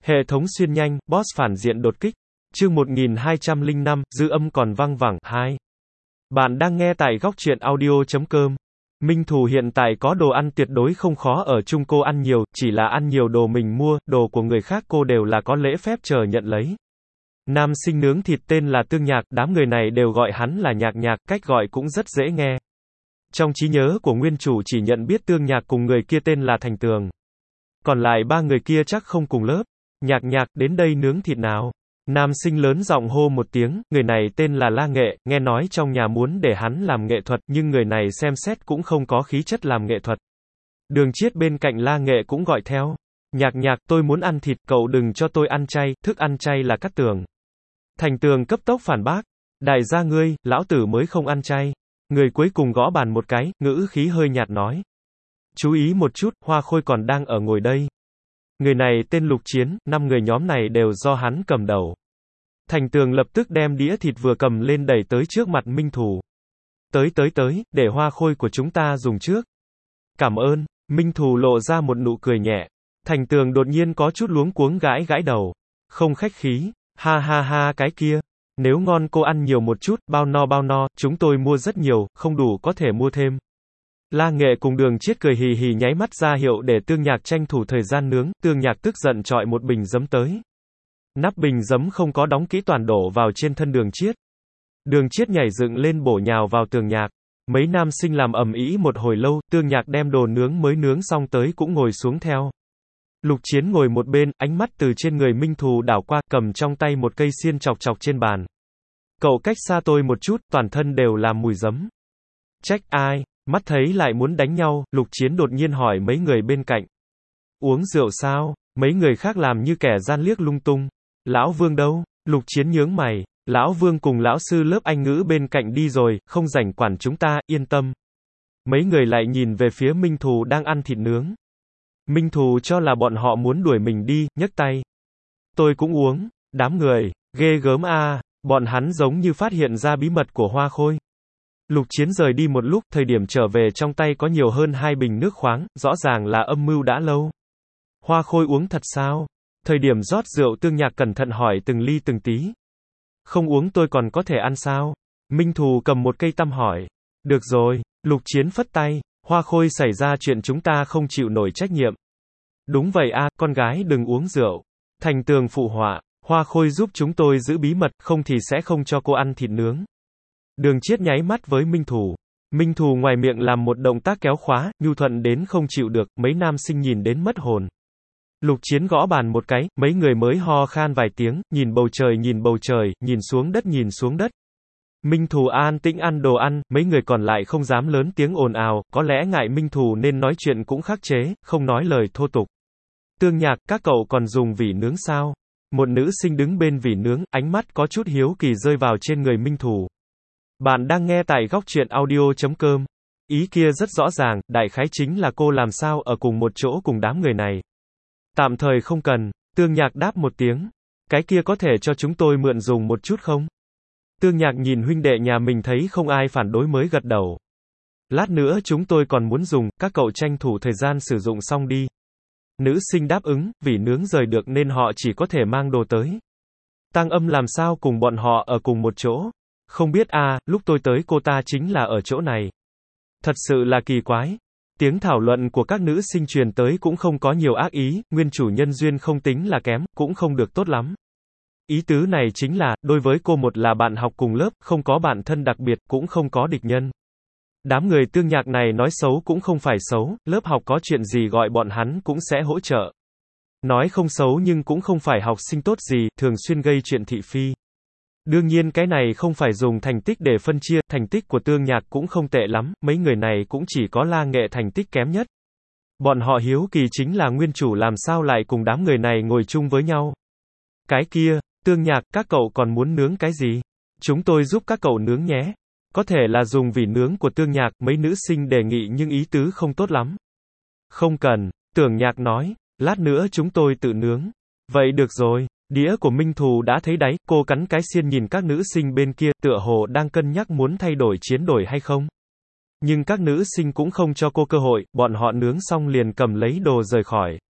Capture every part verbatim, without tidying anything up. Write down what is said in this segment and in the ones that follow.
Hệ thống xuyên nhanh, boss phản diện đột kích. Chương một nghìn hai trăm lẻ năm, dư âm còn văng vẳng. hai. Bạn đang nghe tại góc truyện audio chấm com. Minh Thù hiện tại có đồ ăn tuyệt đối không khó ở chung, cô ăn nhiều, chỉ là ăn nhiều đồ mình mua, đồ của người khác cô đều là có lễ phép chờ nhận lấy. Nam sinh nướng thịt tên là Tương Nhạc, đám người này đều gọi hắn là Nhạc Nhạc, cách gọi cũng rất dễ nghe. Trong trí nhớ của nguyên chủ chỉ nhận biết Tương Nhạc cùng người kia tên là Thành Tường. Còn lại ba người kia chắc không cùng lớp. Nhạc Nhạc, đến đây nướng thịt nào. Nam sinh lớn giọng hô một tiếng, người này tên là La Nghệ, nghe nói trong nhà muốn để hắn làm nghệ thuật, nhưng người này xem xét cũng không có khí chất làm nghệ thuật. Đường Chiết bên cạnh La Nghệ cũng gọi theo. Nhạc Nhạc, tôi muốn ăn thịt, cậu đừng cho tôi ăn chay, thức ăn chay là Cát Tường. Thành Tường cấp tốc phản bác. Đại gia ngươi, lão tử mới không ăn chay. Người cuối cùng gõ bàn một cái, ngữ khí hơi nhạt nói. Chú ý một chút, Hoa Khôi còn đang ở ngồi đây. Người này tên Lục Chiến, năm người nhóm này đều do hắn cầm đầu. Thành Tường lập tức đem đĩa thịt vừa cầm lên đẩy tới trước mặt Minh Thù. Tới tới tới, để Hoa Khôi của chúng ta dùng trước. Cảm ơn, Minh Thù lộ ra một nụ cười nhẹ. Thành Tường đột nhiên có chút luống cuống gãi gãi đầu. Không khách khí, ha ha ha cái kia. Nếu ngon cô ăn nhiều một chút, bao no bao no, chúng tôi mua rất nhiều, không đủ có thể mua thêm. La Nghệ cùng Đường Chiết cười hì hì nháy mắt ra hiệu để Tương Nhạc tranh thủ thời gian nướng, Tương Nhạc tức giận chọi một bình giấm tới. Nắp bình giấm không có đóng kỹ toàn đổ vào trên thân Đường Chiết. Đường Chiết nhảy dựng lên bổ nhào vào Tương Nhạc. Mấy nam sinh làm ầm ĩ một hồi lâu, Tương Nhạc đem đồ nướng mới nướng xong tới cũng ngồi xuống theo. Lục Chiến ngồi một bên, ánh mắt từ trên người Minh Thù đảo qua, cầm trong tay một cây xiên chọc chọc trên bàn. Cậu cách xa tôi một chút, toàn thân đều là mùi giấm. Trách ai? Mắt thấy lại muốn đánh nhau, Lục Chiến đột nhiên hỏi mấy người bên cạnh. Uống rượu sao? Mấy người khác làm như kẻ gian liếc lung tung. Lão Vương đâu? Lục Chiến nhướng mày. Lão Vương cùng lão sư lớp Anh ngữ bên cạnh đi rồi, không rảnh quản chúng ta, yên tâm. Mấy người lại nhìn về phía Minh Thù đang ăn thịt nướng. Minh Thù cho là bọn họ muốn đuổi mình đi, nhấc tay. Tôi cũng uống. Đám người, ghê gớm a, à. Bọn hắn giống như phát hiện ra bí mật của Hoa Khôi. Lục Chiến rời đi một lúc, thời điểm trở về trong tay có nhiều hơn hai bình nước khoáng, rõ ràng là âm mưu đã lâu. Hoa Khôi uống thật sao? Thời điểm rót rượu Tương Nhạc cẩn thận hỏi từng ly từng tí. Không uống tôi còn có thể ăn sao? Minh Thù cầm một cây tăm hỏi. Được rồi, Lục Chiến phất tay, Hoa Khôi xảy ra chuyện chúng ta không chịu nổi trách nhiệm. Đúng vậy a, à, con gái đừng uống rượu. Thành Tường phụ họa, Hoa Khôi giúp chúng tôi giữ bí mật, không thì sẽ không cho cô ăn thịt nướng. Đường Chiết nháy mắt với Minh Thù. Minh Thù ngoài miệng làm một động tác kéo khóa, nhu thuận đến không chịu được, mấy nam sinh nhìn đến mất hồn. Lục Chiến gõ bàn một cái, mấy người mới ho khan vài tiếng, nhìn bầu trời nhìn bầu trời, nhìn xuống đất nhìn xuống đất. Minh Thù an tĩnh ăn đồ ăn, mấy người còn lại không dám lớn tiếng ồn ào, có lẽ ngại Minh Thù nên nói chuyện cũng khắc chế, không nói lời thô tục. Tương Nhạc, các cậu còn dùng vỉ nướng sao? Một nữ sinh đứng bên vỉ nướng, ánh mắt có chút hiếu kỳ rơi vào trên người Minh Thù. Bạn đang nghe tại góc truyện audio chấm com. Ý kia rất rõ ràng, đại khái chính là cô làm sao ở cùng một chỗ cùng đám người này. Tạm thời không cần, Tương Nhạc đáp một tiếng. Cái kia có thể cho chúng tôi mượn dùng một chút không? Tương Nhạc nhìn huynh đệ nhà mình thấy không ai phản đối mới gật đầu. Lát nữa chúng tôi còn muốn dùng, các cậu tranh thủ thời gian sử dụng xong đi. Nữ sinh đáp ứng, vì nướng rời được nên họ chỉ có thể mang đồ tới. Tăng Âm làm sao cùng bọn họ ở cùng một chỗ? Không biết a, à, lúc tôi tới cô ta chính là ở chỗ này. Thật sự là kỳ quái. Tiếng thảo luận của các nữ sinh truyền tới cũng không có nhiều ác ý, nguyên chủ nhân duyên không tính là kém, cũng không được tốt lắm. Ý tứ này chính là, đối với cô một là bạn học cùng lớp, không có bạn thân đặc biệt, cũng không có địch nhân. Đám người Tương Nhạc này nói xấu cũng không phải xấu, lớp học có chuyện gì gọi bọn hắn cũng sẽ hỗ trợ. Nói không xấu nhưng cũng không phải học sinh tốt gì, thường xuyên gây chuyện thị phi. Đương nhiên cái này không phải dùng thành tích để phân chia, thành tích của Tương Nhạc cũng không tệ lắm, mấy người này cũng chỉ có La Nghệ thành tích kém nhất. Bọn họ hiếu kỳ chính là nguyên chủ làm sao lại cùng đám người này ngồi chung với nhau. Cái kia, Tương Nhạc, các cậu còn muốn nướng cái gì? Chúng tôi giúp các cậu nướng nhé. Có thể là dùng vỉ nướng của Tương Nhạc, mấy nữ sinh đề nghị nhưng ý tứ không tốt lắm. Không cần, Tưởng Nhạc nói, lát nữa chúng tôi tự nướng. Vậy được rồi. Đĩa của Minh Thù đã thấy đáy, cô cắn cái xiên nhìn các nữ sinh bên kia, tựa hồ đang cân nhắc muốn thay đổi chiến đổi hay không. Nhưng các nữ sinh cũng không cho cô cơ hội, bọn họ nướng xong liền cầm lấy đồ rời khỏi.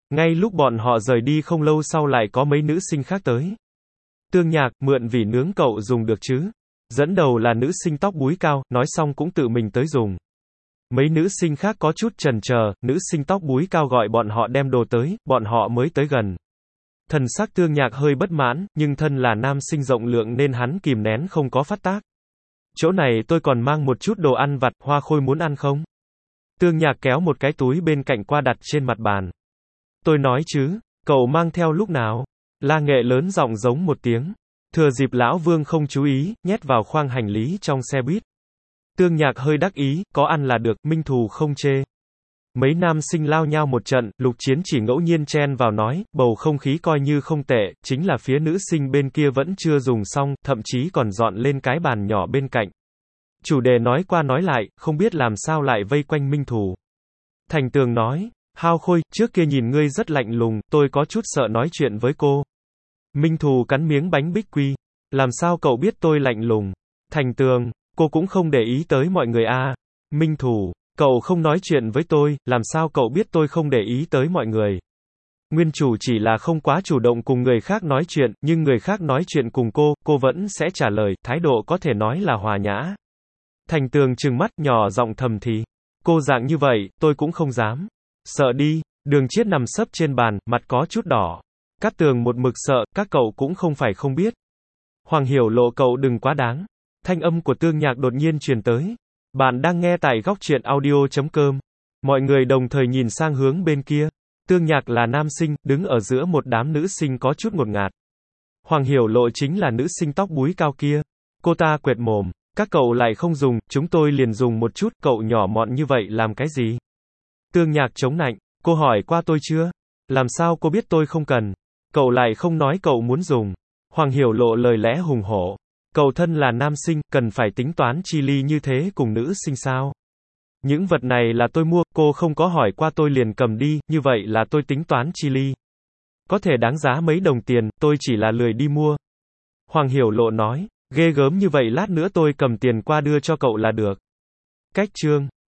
Ngay lúc bọn họ rời đi không lâu sau lại có mấy nữ sinh khác tới. Tương Nhạc, mượn vì nướng cậu dùng được chứ? Dẫn đầu là nữ sinh tóc búi cao, nói xong cũng tự mình tới dùng. Mấy nữ sinh khác có chút chần chờ, nữ sinh tóc búi cao gọi bọn họ đem đồ tới, bọn họ mới tới gần. Thần sắc Tương Nhạc hơi bất mãn, nhưng thân là nam sinh rộng lượng nên hắn kìm nén không có phát tác. Chỗ này tôi còn mang một chút đồ ăn vặt, Hoa Khôi muốn ăn không? Tương Nhạc kéo một cái túi bên cạnh qua đặt trên mặt bàn. Tôi nói chứ, cậu mang theo lúc nào? La Nghệ lớn giọng giống một tiếng. Thừa dịp Lão Vương không chú ý, nhét vào khoang hành lý trong xe buýt. Tương Nhạc hơi đắc ý, có ăn là được, Minh Thù không chê. Mấy nam sinh lao nhau một trận, Lục Chiến chỉ ngẫu nhiên chen vào nói, bầu không khí coi như không tệ, chính là phía nữ sinh bên kia vẫn chưa dùng xong, thậm chí còn dọn lên cái bàn nhỏ bên cạnh. Chủ đề nói qua nói lại, không biết làm sao lại vây quanh Minh Thù. Thành Tường nói, Hao Khôi, trước kia nhìn ngươi rất lạnh lùng, tôi có chút sợ nói chuyện với cô. Minh Thù cắn miếng bánh bích quy. Làm sao cậu biết tôi lạnh lùng? Thành Tường, cô cũng không để ý tới mọi người à. Minh Thù, cậu không nói chuyện với tôi, làm sao cậu biết tôi không để ý tới mọi người? Nguyên chủ chỉ là không quá chủ động cùng người khác nói chuyện, nhưng người khác nói chuyện cùng cô, cô vẫn sẽ trả lời, thái độ có thể nói là hòa nhã. Thành Tường trừng mắt nhỏ giọng thầm thì. Cô dạng như vậy, tôi cũng không dám. Sợ đi, Đường Chiết nằm sấp trên bàn, mặt có chút đỏ. Cát Tường một mực sợ, các cậu cũng không phải không biết. Hoàng Hiểu Lộ cậu đừng quá đáng. Thanh âm của Tương Nhạc đột nhiên truyền tới. Bạn đang nghe tại góc truyện audio chấm com. Mọi người đồng thời nhìn sang hướng bên kia. Tương Nhạc là nam sinh, đứng ở giữa một đám nữ sinh có chút ngột ngạt. Hoàng Hiểu Lộ chính là nữ sinh tóc búi cao kia. Cô ta quệt mồm. Các cậu lại không dùng, chúng tôi liền dùng một chút, cậu nhỏ mọn như vậy làm cái gì? Tương Nhạc chống nạnh. Cô hỏi qua tôi chưa? Làm sao cô biết tôi không cần? Cậu lại không nói cậu muốn dùng. Hoàng Hiểu Lộ lời lẽ hùng hổ. Cậu thân là nam sinh, cần phải tính toán chi ly như thế cùng nữ sinh sao? Những vật này là tôi mua, cô không có hỏi qua tôi liền cầm đi, như vậy là tôi tính toán chi ly. Có thể đáng giá mấy đồng tiền, tôi chỉ là lười đi mua. Hoàng Hiểu Lộ nói, ghê gớm như vậy lát nữa tôi cầm tiền qua đưa cho cậu là được. Cách chương